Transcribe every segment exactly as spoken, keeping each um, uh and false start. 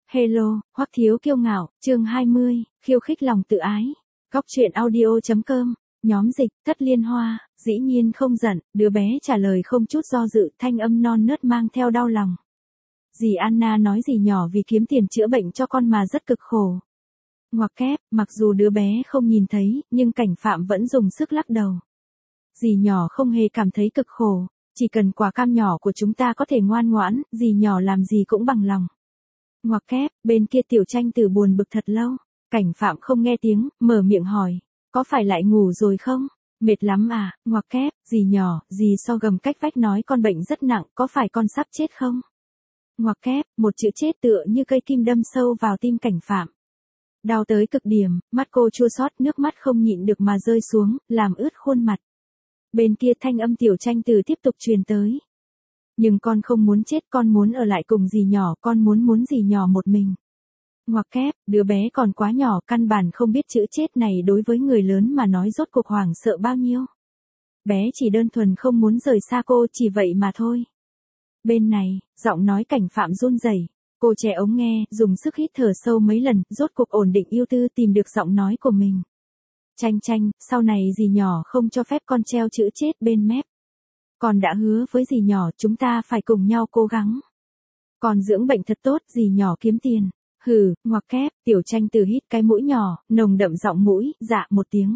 Hello, Hoắc Thiếu Kiêu Ngạo, chương hai mươi, khiêu khích lòng tự ái. Góc truyện audio.com, nhóm dịch, Thất Liên Hoa, dĩ nhiên không giận, đứa bé trả lời không chút do dự, thanh âm non nớt mang theo đau lòng. Dì Anna nói dì nhỏ vì kiếm tiền chữa bệnh cho con mà rất cực khổ. Ngoặc kép, mặc dù đứa bé không nhìn thấy, nhưng Cảnh Phạm vẫn dùng sức lắc đầu. Dì nhỏ không hề cảm thấy cực khổ, chỉ cần quả cam nhỏ của chúng ta có thể ngoan ngoãn, dì nhỏ làm gì cũng bằng lòng. Ngoặc kép, bên kia Tiểu Tranh Tử buồn bực thật lâu, Cảnh Phạm không nghe tiếng, mở miệng hỏi, có phải lại ngủ rồi không? Mệt lắm à? Ngoặc kép, dì nhỏ, dì so gầm cách vách nói con bệnh rất nặng, có phải con sắp chết không? Ngoặc kép, một chữ chết tựa như cây kim đâm sâu vào tim Cảnh Phạm. Đau tới cực điểm, mắt cô chua xót, nước mắt không nhịn được mà rơi xuống, làm ướt khuôn mặt. Bên kia thanh âm Tiểu Tranh Tử tiếp tục truyền tới. Nhưng con không muốn chết, con muốn ở lại cùng dì nhỏ, con muốn muốn dì nhỏ một mình. Ngoặc kép, đứa bé còn quá nhỏ, căn bản không biết chữ chết này đối với người lớn mà nói rốt cuộc hoảng sợ bao nhiêu. Bé chỉ đơn thuần không muốn rời xa cô, chỉ vậy mà thôi. Bên này, giọng nói Cảnh Phạm run rẩy, cô che ống nghe, dùng sức hít thở sâu mấy lần, rốt cuộc ổn định ưu tư tìm được giọng nói của mình. Tranh Tranh, sau này dì nhỏ không cho phép con treo chữ chết bên mép. Con đã hứa với dì nhỏ chúng ta phải cùng nhau cố gắng. Con dưỡng bệnh thật tốt, dì nhỏ kiếm tiền. Hừ, ngoặc kép, Tiểu Tranh Tử hít cái mũi nhỏ, nồng đậm giọng mũi, dạ một tiếng.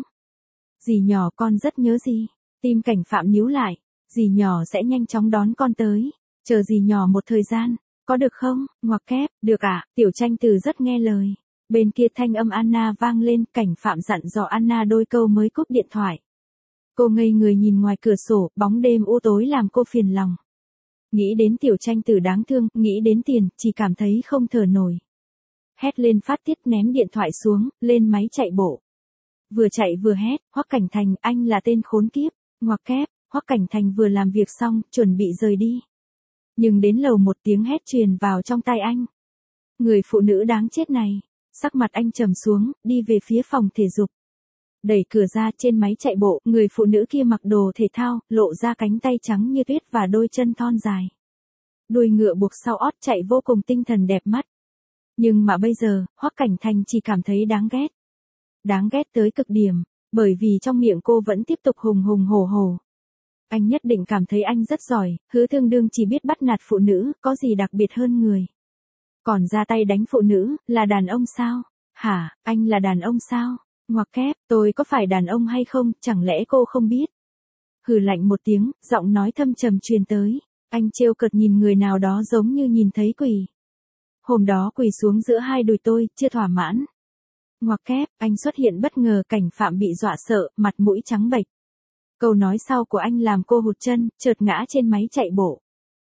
Dì nhỏ con rất nhớ dì. Tim Cảnh Phạm nhíu lại, dì nhỏ sẽ nhanh chóng đón con tới. Chờ dì nhỏ một thời gian, có được không? Ngoặc kép, được ạ, à? Tiểu Tranh Tử rất nghe lời. Bên kia thanh âm Anna vang lên, Cảnh Phạm dặn dò Anna đôi câu mới cúp điện thoại. Cô ngây người nhìn ngoài cửa sổ, bóng đêm u tối làm cô phiền lòng. Nghĩ đến Tiểu Tranh Tử đáng thương, nghĩ đến tiền, chỉ cảm thấy không thở nổi. Hét lên phát tiết, ném điện thoại xuống, lên máy chạy bộ. Vừa chạy vừa hét, Hoắc Cảnh Thành, anh là tên khốn kiếp. Ngoặc kép, Hoắc Cảnh Thành vừa làm việc xong, chuẩn bị rời đi. Nhưng đến lầu một tiếng hét truyền vào trong tai anh. Người phụ nữ đáng chết này, sắc mặt anh trầm xuống, đi về phía phòng thể dục. Đẩy cửa ra, trên máy chạy bộ, người phụ nữ kia mặc đồ thể thao, lộ ra cánh tay trắng như tuyết và đôi chân thon dài. Đuôi ngựa buộc sau ót, chạy vô cùng tinh thần đẹp mắt. Nhưng mà bây giờ, Hoắc Cảnh Thành chỉ cảm thấy đáng ghét. Đáng ghét tới cực điểm, bởi vì trong miệng cô vẫn tiếp tục hùng hùng hổ hổ. Anh nhất định cảm thấy anh rất giỏi, hứa tương đương chỉ biết bắt nạt phụ nữ, có gì đặc biệt hơn người. Còn ra tay đánh phụ nữ, là đàn ông sao? Hả, anh là đàn ông sao? Ngoặc kép, tôi có phải đàn ông hay không, chẳng lẽ cô không biết? Hừ lạnh một tiếng, giọng nói thâm trầm truyền tới. Anh trêu cợt nhìn người nào đó giống như nhìn thấy quỷ. Hôm đó quỳ xuống giữa hai đùi tôi, chưa thỏa mãn. Ngoặc kép, anh xuất hiện bất ngờ, Cảnh Phạm bị dọa sợ, mặt mũi trắng bệch. Câu nói sau của anh làm cô hụt chân, chợt ngã trên máy chạy bộ.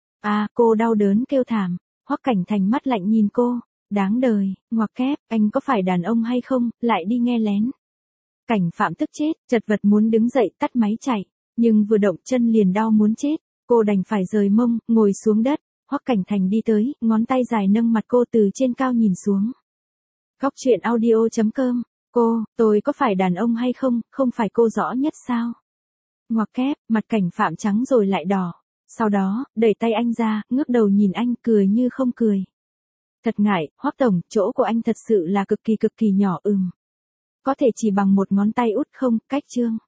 À, cô đau đớn kêu thảm. Hoắc Cảnh Thành mắt lạnh nhìn cô. Đáng đời, ngoặc kép, anh có phải đàn ông hay không, lại đi nghe lén. Cảnh Phạm tức chết, chật vật muốn đứng dậy tắt máy chạy, nhưng vừa động chân liền đau muốn chết, cô đành phải rời mông, ngồi xuống đất. Hoắc Cảnh Thành đi tới, ngón tay dài nâng mặt cô từ trên cao nhìn xuống. Góc truyện audio.com, cô, tôi có phải đàn ông hay không, không phải cô rõ nhất sao? Ngoặc kép, mặt Cảnh Phạm trắng rồi lại đỏ, sau đó, đẩy tay anh ra, ngước đầu nhìn anh, cười như không cười. Thật ngại, Hoắc tổng, chỗ của anh thật sự là cực kỳ cực kỳ nhỏ ừm. Có thể chỉ bằng một ngón tay út không, cách chương.